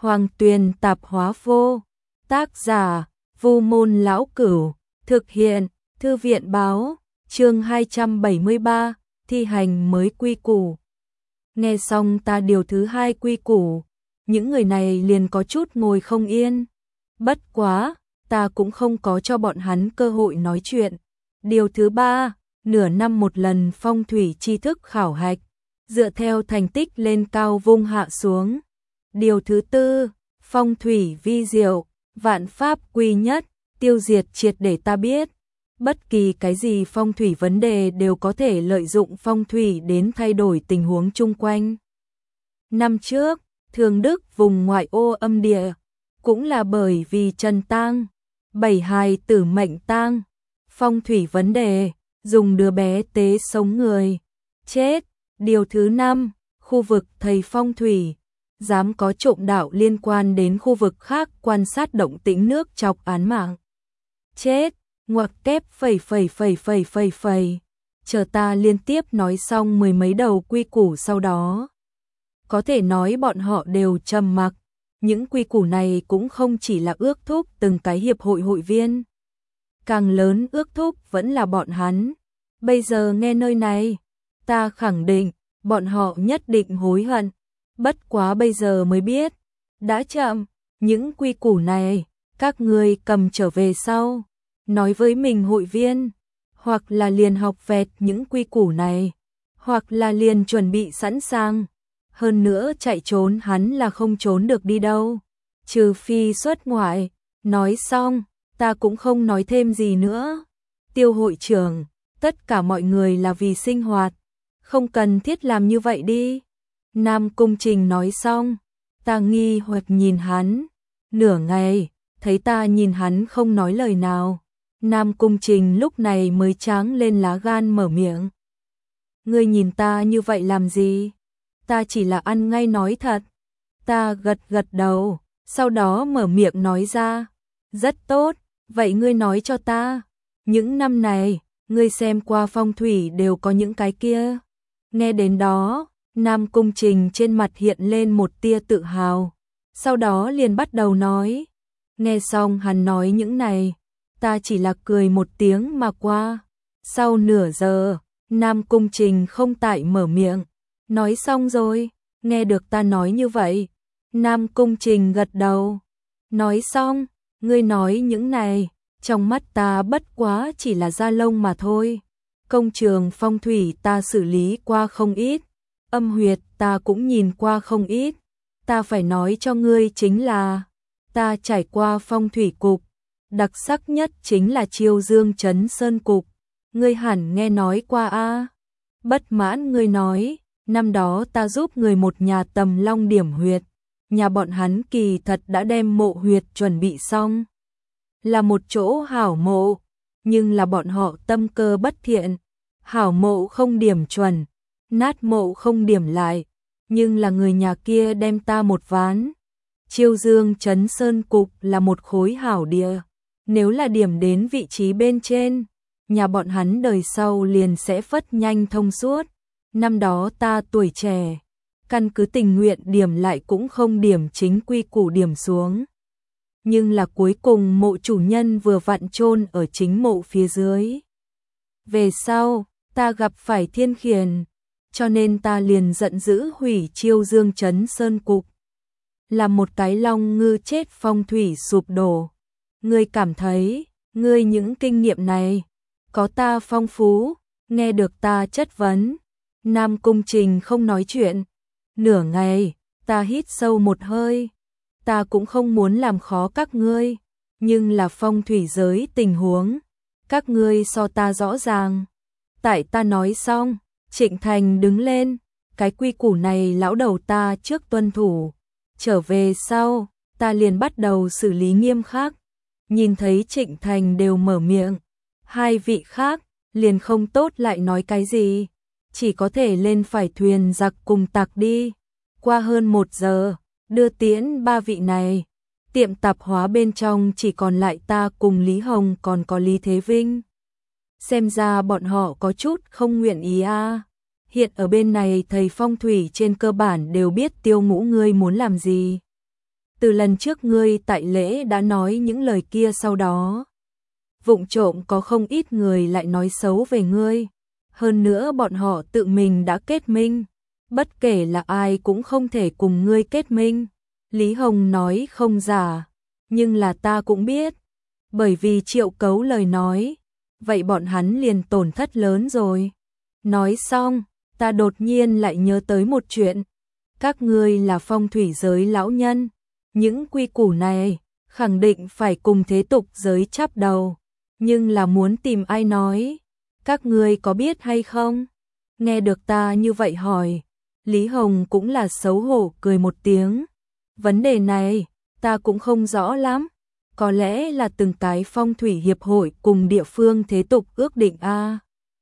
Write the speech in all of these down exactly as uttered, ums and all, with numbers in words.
Hoàng Tuyền Tạp Hóa Vô. Tác giả: Vu Môn Lão Cửu. Thực hiện: Thư viện báo. Chương hai trăm bảy mươi ba, thi hành mới quy củ. Nghe xong ta điều thứ hai quy củ, những người này liền có chút ngồi không yên. Bất quá, ta cũng không có cho bọn hắn cơ hội nói chuyện. Điều thứ ba, nửa năm một lần phong thủy tri thức khảo hạch, dựa theo thành tích lên cao vung hạ xuống. Điều thứ tư, phong thủy vi diệu, vạn pháp quy nhất, tiêu diệt triệt để ta biết. Bất kỳ cái gì phong thủy vấn đề đều có thể lợi dụng phong thủy đến thay đổi tình huống chung quanh. Năm trước, Thường Đức vùng ngoại ô âm địa, cũng là bởi vì Trần Tang, bảy hài tử mệnh tang, phong thủy vấn đề, dùng đứa bé tế sống người, chết. Điều thứ năm, khu vực thầy phong thủy, dám có trộm đạo liên quan đến khu vực khác quan sát động tĩnh nước chọc án mạng, chết. Ngoặc kép phẩy phẩy phẩy phẩy phẩy phẩy. Chờ ta liên tiếp nói xong mười mấy đầu quy củ sau đó. Có thể nói bọn họ đều trầm mặc. Những quy củ này cũng không chỉ là ước thúc từng cái hiệp hội hội viên. Càng lớn ước thúc vẫn là bọn hắn. Bây giờ nghe nơi này, ta khẳng định, bọn họ nhất định hối hận. Bất quá bây giờ mới biết, đã chậm, những quy củ này, các ngươi cầm trở về sau. Nói với mình hội viên, hoặc là liền học vẹt những quy củ này, hoặc là liền chuẩn bị sẵn sàng. Hơn nữa chạy trốn hắn là không trốn được đi đâu, trừ phi xuất ngoại. Nói xong, ta cũng không nói thêm gì nữa. Tiêu hội trưởng, tất cả mọi người là vì sinh hoạt, không cần thiết làm như vậy đi. Nam Cung Trình nói xong, ta nghi hoặc nhìn hắn, nửa ngày, thấy ta nhìn hắn không nói lời nào. Nam Cung Trình lúc này mới tráng lên lá gan mở miệng. Ngươi nhìn ta như vậy làm gì? Ta chỉ là ăn ngay nói thật. Ta gật gật đầu, sau đó mở miệng nói ra. Rất tốt, vậy ngươi nói cho ta. Những năm này, ngươi xem qua phong thủy đều có những cái kia. Nghe đến đó, Nam Cung Trình trên mặt hiện lên một tia tự hào. Sau đó liền bắt đầu nói. Nghe xong hắn nói những này, ta chỉ là cười một tiếng mà qua. Sau nửa giờ, Nam Cung Trình không tại mở miệng. Nói xong rồi, nghe được ta nói như vậy. Nam Cung Trình gật đầu. Nói xong, ngươi nói những này, trong mắt ta bất quá chỉ là da lông mà thôi. Công trường phong thủy ta xử lý qua không ít, âm huyệt ta cũng nhìn qua không ít. Ta phải nói cho ngươi chính là, ta trải qua phong thủy cục. Đặc sắc nhất chính là Chiêu Dương Trấn Sơn Cục. Ngươi hẳn nghe nói qua a. Bất mãn ngươi nói, năm đó ta giúp người một nhà tầm long điểm huyệt. Nhà bọn hắn kỳ thật đã đem mộ huyệt chuẩn bị xong. Là một chỗ hảo mộ, nhưng là bọn họ tâm cơ bất thiện. Hảo mộ không điểm chuẩn, nát mộ không điểm lại. Nhưng là người nhà kia đem ta một ván. Chiêu Dương Trấn Sơn Cục là một khối hảo địa. Nếu là điểm đến vị trí bên trên, nhà bọn hắn đời sau liền sẽ phất nhanh thông suốt. Năm đó ta tuổi trẻ, căn cứ tình nguyện điểm lại cũng không điểm chính quy củ điểm xuống. Nhưng là cuối cùng mộ chủ nhân vừa vặn chôn ở chính mộ phía dưới. Về sau, ta gặp phải thiên khiển, cho nên ta liền giận dữ hủy Chiêu Dương Trấn Sơn Cục. Là một cái long ngư chết phong thủy sụp đổ. Ngươi cảm thấy, ngươi những kinh nghiệm này, có ta phong phú. Nghe được ta chất vấn, Nam Cung Trình không nói chuyện. Nửa ngày, ta hít sâu một hơi. Ta cũng không muốn làm khó các ngươi, nhưng là phong thủy giới tình huống, các ngươi so ta rõ ràng. Tại ta nói xong, Trịnh Thành đứng lên. Cái quy củ này lão đầu ta trước tuân thủ. Trở về sau, ta liền bắt đầu xử lý nghiêm khắc. Nhìn thấy Trịnh Thành đều mở miệng, hai vị khác liền không tốt lại nói cái gì, chỉ có thể lên phải thuyền giặc cùng tặc đi. Qua hơn một giờ, đưa tiễn ba vị này, tiệm tạp hóa bên trong chỉ còn lại ta cùng Lý Hồng còn có Lý Thế Vinh. Xem ra bọn họ có chút không nguyện ý a. Hiện ở bên này thầy phong thủy trên cơ bản đều biết Tiêu Ngũ ngươi muốn làm gì. từ lần trước ngươi tại lễ đã nói những lời kia, sau đó vụng trộm có không ít người lại nói xấu về ngươi. Hơn nữa bọn họ tự mình đã kết minh, bất kể là ai cũng không thể cùng ngươi kết minh. Lý Hồng nói không giả, nhưng là ta cũng biết, bởi vì Triệu Cấu lời nói, vậy bọn hắn liền tổn thất lớn rồi. Nói xong, ta đột nhiên lại nhớ tới một chuyện, các ngươi là phong thủy giới lão nhân, những quy củ này khẳng định phải cùng thế tục giới chắp đầu, nhưng là muốn tìm ai nói, các ngươi có biết hay không? Nghe được ta như vậy hỏi, Lý Hồng cũng là xấu hổ cười một tiếng. Vấn đề này, ta cũng không rõ lắm, có lẽ là từng cái phong thủy hiệp hội cùng địa phương thế tục ước định a. À.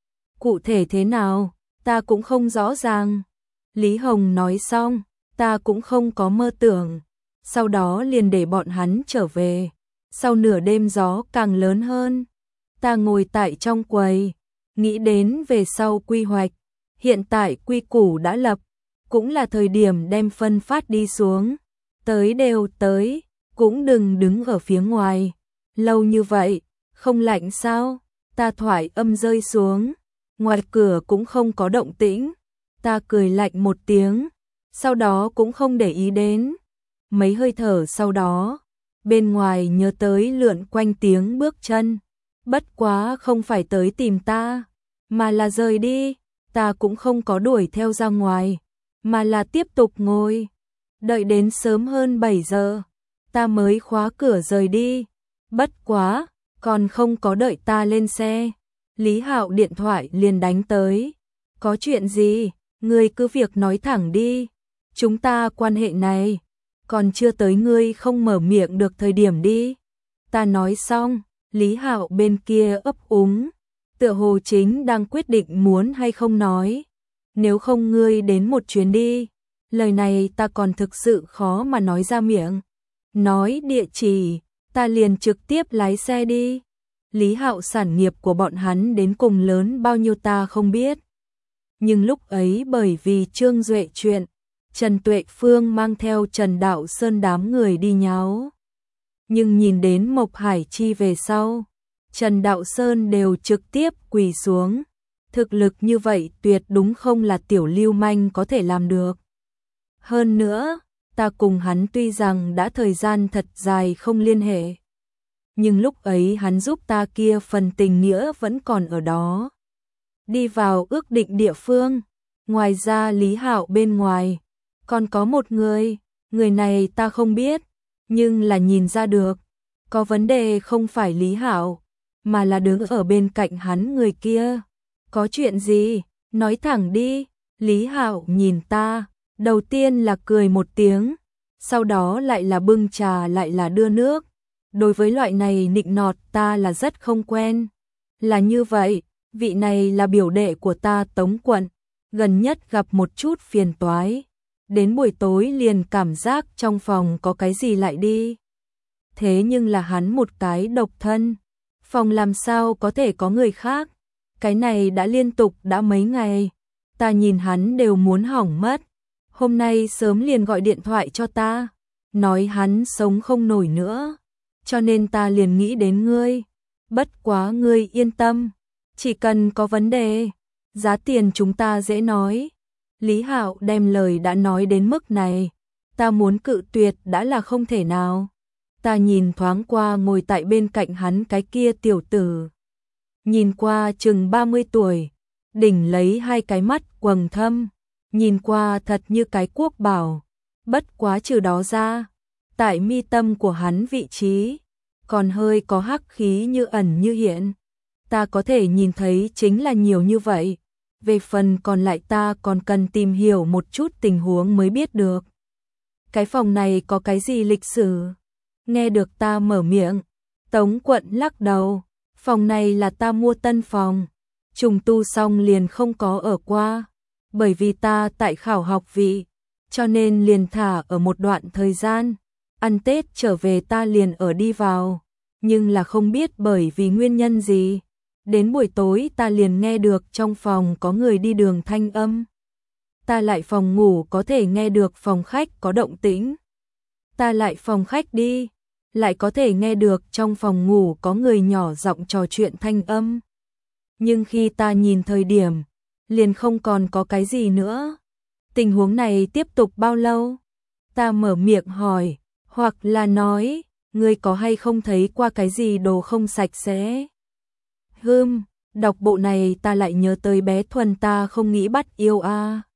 Cụ thể thế nào, ta cũng không rõ ràng. Lý Hồng nói xong, ta cũng không có mơ tưởng, sau đó liền để bọn hắn trở về. Sau nửa đêm gió càng lớn hơn, ta ngồi tại trong quầy, nghĩ đến về sau quy hoạch, hiện tại quy củ đã lập, cũng là thời điểm đem phân phát đi xuống. Tới đều tới, cũng đừng đứng ở phía ngoài. Lâu như vậy, không lạnh sao? Ta thoại âm rơi xuống, ngoài cửa cũng không có động tĩnh. Ta cười lạnh một tiếng, sau đó cũng không để ý đến. Mấy hơi thở sau đó, bên ngoài nhớ tới lượn quanh tiếng bước chân. Bất quá không phải tới tìm ta, mà là rời đi. Ta cũng không có đuổi theo ra ngoài, mà là tiếp tục ngồi. Đợi đến sớm hơn bảy giờ, ta mới khóa cửa rời đi. Bất quá, còn không có đợi ta lên xe, Lý Hạo điện thoại liền đánh tới. Có chuyện gì, ngươi cứ việc nói thẳng đi. Chúng ta quan hệ này, còn chưa tới ngươi không mở miệng được thời điểm đi. Ta nói xong, Lý Hạo bên kia ấp úng, tựa hồ chính đang quyết định muốn hay không nói. Nếu không ngươi đến một chuyến đi. Lời này ta còn thực sự khó mà nói ra miệng. Nói địa chỉ, ta liền trực tiếp lái xe đi. Lý Hạo sản nghiệp của bọn hắn đến cùng lớn bao nhiêu ta không biết. Nhưng lúc ấy bởi vì Trương Duệ chuyện, Trần Tuệ Phương mang theo Trần Đạo Sơn đám người đi nháo. Nhưng nhìn đến Mộc Hải Chi về sau, Trần Đạo Sơn đều trực tiếp quỳ xuống. Thực lực như vậy tuyệt đúng không là tiểu lưu manh có thể làm được. Hơn nữa, ta cùng hắn tuy rằng đã thời gian thật dài không liên hệ, nhưng lúc ấy hắn giúp ta kia phần tình nghĩa vẫn còn ở đó. Đi vào ước định địa phương, ngoài ra Lý Hạo bên ngoài, còn có một người, người này ta không biết, nhưng là nhìn ra được, có vấn đề không phải Lý Hạo, mà là đứng ở bên cạnh hắn người kia. Có chuyện gì, nói thẳng đi. Lý Hạo nhìn ta, đầu tiên là cười một tiếng, sau đó lại là bưng trà lại là đưa nước. Đối với loại này nịnh nọt ta là rất không quen. Là như vậy, vị này là biểu đệ của ta Tống Quận, gần nhất gặp một chút phiền toái. Đến buổi tối liền cảm giác trong phòng có cái gì lại đi. Thế nhưng là hắn một cái độc thân, phòng làm sao có thể có người khác. Cái này đã liên tục đã mấy ngày, ta nhìn hắn đều muốn hỏng mất. Hôm nay sớm liền gọi điện thoại cho ta, nói hắn sống không nổi nữa, cho nên ta liền nghĩ đến ngươi. Bất quá ngươi yên tâm, chỉ cần có vấn đề, giá tiền chúng ta dễ nói. Lý Hạo đem lời đã nói đến mức này, ta muốn cự tuyệt đã là không thể nào. Ta nhìn thoáng qua ngồi tại bên cạnh hắn cái kia tiểu tử, nhìn qua chừng ba mươi tuổi, đỉnh lấy hai cái mắt quầng thâm, nhìn qua thật như cái quốc bảo. Bất quá trừ đó ra, tại mi tâm của hắn vị trí, còn hơi có hắc khí như ẩn như hiện. Ta có thể nhìn thấy chính là nhiều như vậy. Về phần còn lại ta còn cần tìm hiểu một chút tình huống mới biết được. Cái phòng này có cái gì lịch sử? Nghe được ta mở miệng, Tống Quận lắc đầu. Phòng này là ta mua tân phòng, trùng tu xong liền không có ở qua. Bởi vì ta tại khảo học vị, cho nên liền thả ở một đoạn thời gian. Ăn Tết trở về ta liền ở đi vào, nhưng là không biết bởi vì nguyên nhân gì. Đến buổi tối ta liền nghe được trong phòng có người đi đường thanh âm. Ta lại phòng ngủ có thể nghe được phòng khách có động tĩnh. Ta lại phòng khách đi, lại có thể nghe được trong phòng ngủ có người nhỏ giọng trò chuyện thanh âm. Nhưng khi ta nhìn thời điểm, liền không còn có cái gì nữa. Tình huống này tiếp tục bao lâu? Ta mở miệng hỏi, hoặc là nói, ngươi có hay không thấy qua cái gì đồ không sạch sẽ? Hừm, đọc bộ này ta lại nhớ tới bé Thuần ta không nghĩ bắt yêu a.